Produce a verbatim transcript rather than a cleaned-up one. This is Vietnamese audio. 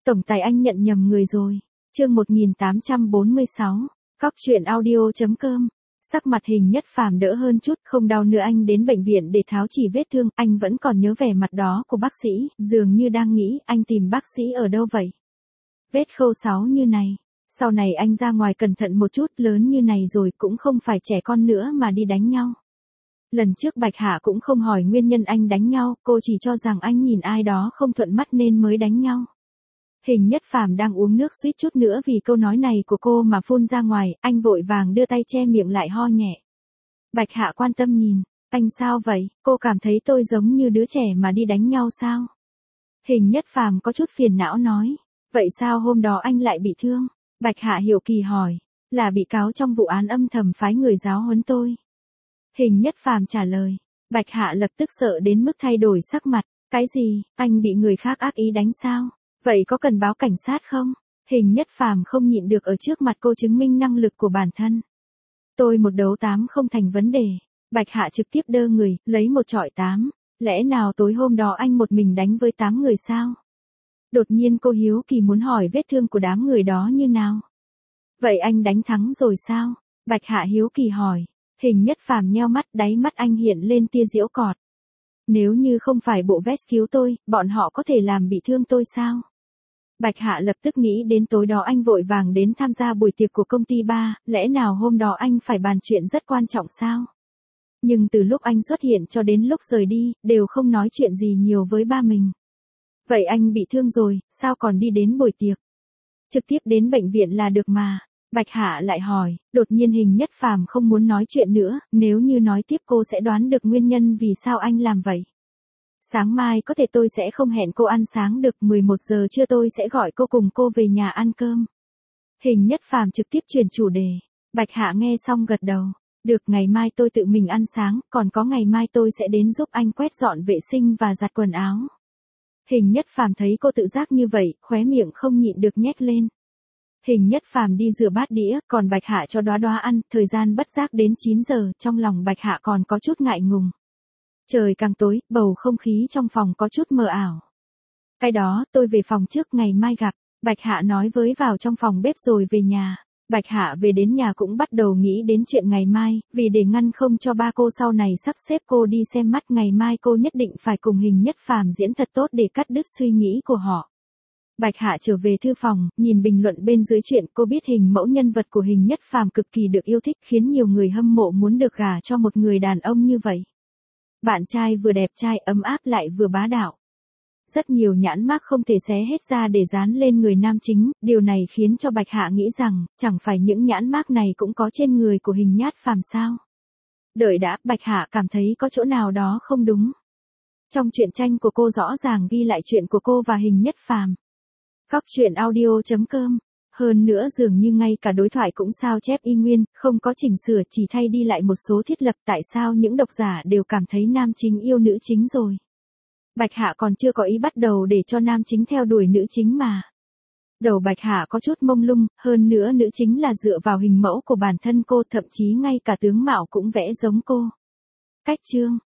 Tổng tài anh nhận nhầm người rồi. Chương một nghìn tám trăm bốn mươi sáu. Cóc truyện audio.com. Sắc mặt Hình Nhất Phàm đỡ hơn chút, không đau nữa. Anh đến bệnh viện để tháo chỉ vết thương, anh vẫn còn nhớ vẻ mặt đó của bác sĩ, dường như đang nghĩ, anh tìm bác sĩ ở đâu vậy? Vết khâu sáu như này, sau này anh ra ngoài cẩn thận một chút, lớn như này rồi cũng không phải trẻ con nữa mà đi đánh nhau. Lần trước Bạch Hạ cũng không hỏi nguyên nhân anh đánh nhau, cô chỉ cho rằng anh nhìn ai đó không thuận mắt nên mới đánh nhau. Hình Nhất Phàm đang uống nước suýt chút nữa vì câu nói này của cô mà phun ra ngoài, anh vội vàng đưa tay che miệng lại ho nhẹ. Bạch Hạ quan tâm nhìn, anh sao vậy, cô cảm thấy tôi giống như đứa trẻ mà đi đánh nhau sao? Hình Nhất Phàm có chút phiền não nói, vậy sao hôm đó anh lại bị thương? Bạch Hạ hiểu kỳ hỏi, là bị cáo trong vụ án âm thầm phái người giáo huấn tôi. Hình Nhất Phàm trả lời, Bạch Hạ lập tức sợ đến mức thay đổi sắc mặt, cái gì, anh bị người khác ác ý đánh sao? Vậy có cần báo cảnh sát không? Hình Nhất Phàm không nhịn được ở trước mặt cô chứng minh năng lực của bản thân. Tôi một đấu tám không thành vấn đề. Bạch Hạ trực tiếp đơ người, lấy một chọi tám. Lẽ nào tối hôm đó anh một mình đánh với tám người sao? Đột nhiên cô hiếu kỳ muốn hỏi vết thương của đám người đó như nào. Vậy anh đánh thắng rồi sao? Bạch Hạ hiếu kỳ hỏi. Hình Nhất Phàm nheo mắt, đáy mắt anh hiện lên tia giễu cợt. Nếu như không phải bộ vest cứu tôi, bọn họ có thể làm bị thương tôi sao? Bạch Hạ lập tức nghĩ đến tối đó anh vội vàng đến tham gia buổi tiệc của công ty ba, lẽ nào hôm đó anh phải bàn chuyện rất quan trọng sao? Nhưng từ lúc anh xuất hiện cho đến lúc rời đi, đều không nói chuyện gì nhiều với ba mình. Vậy anh bị thương rồi, sao còn đi đến buổi tiệc? Trực tiếp đến bệnh viện là được mà. Bạch Hạ lại hỏi, đột nhiên Hình Nhất Phàm không muốn nói chuyện nữa, nếu như nói tiếp cô sẽ đoán được nguyên nhân vì sao anh làm vậy. Sáng mai có thể tôi sẽ không hẹn cô ăn sáng được, mười một giờ trưa tôi sẽ gọi cô cùng cô về nhà ăn cơm. Hình Nhất Phàm trực tiếp chuyển chủ đề. Bạch Hạ nghe xong gật đầu. Được, ngày mai tôi tự mình ăn sáng, còn có ngày mai tôi sẽ đến giúp anh quét dọn vệ sinh và giặt quần áo. Hình Nhất Phàm thấy cô tự giác như vậy, khóe miệng không nhịn được nhếch lên. Hình Nhất Phàm đi rửa bát đĩa, còn Bạch Hạ cho Đóa Đóa ăn, thời gian bất giác đến chín giờ, trong lòng Bạch Hạ còn có chút ngại ngùng. Trời càng tối, bầu không khí trong phòng có chút mờ ảo. Cái đó, tôi về phòng trước, ngày mai gặp. Bạch Hạ nói với vào trong phòng bếp rồi về nhà. Bạch Hạ về đến nhà cũng bắt đầu nghĩ đến chuyện ngày mai, vì để ngăn không cho ba cô sau này sắp xếp cô đi xem mắt, ngày mai cô nhất định phải cùng Hình Nhất Phàm diễn thật tốt để cắt đứt suy nghĩ của họ. Bạch Hạ trở về thư phòng, nhìn bình luận bên dưới chuyện, cô biết hình mẫu nhân vật của Hình Nhất Phàm cực kỳ được yêu thích, khiến nhiều người hâm mộ muốn được gả cho một người đàn ông như vậy. Bạn trai vừa đẹp trai, ấm áp lại vừa bá đạo. Rất nhiều nhãn mác không thể xé hết ra để dán lên người nam chính, điều này khiến cho Bạch Hạ nghĩ rằng, chẳng phải những nhãn mác này cũng có trên người của Hình Nhất Phàm sao? Đợi đã, Bạch Hạ cảm thấy có chỗ nào đó không đúng. Trong truyện tranh của cô rõ ràng ghi lại chuyện của cô và Hình Nhất Phàm. Cóc truyện audio.com. Hơn nữa dường như ngay cả đối thoại cũng sao chép y nguyên, không có chỉnh sửa, chỉ thay đi lại một số thiết lập. Tại sao những độc giả đều cảm thấy nam chính yêu nữ chính rồi? Bạch Hạ còn chưa có ý bắt đầu để cho nam chính theo đuổi nữ chính mà. Đầu Bạch Hạ có chút mông lung, hơn nữa nữ chính là dựa vào hình mẫu của bản thân cô, thậm chí ngay cả tướng mạo cũng vẽ giống cô. Cách chương.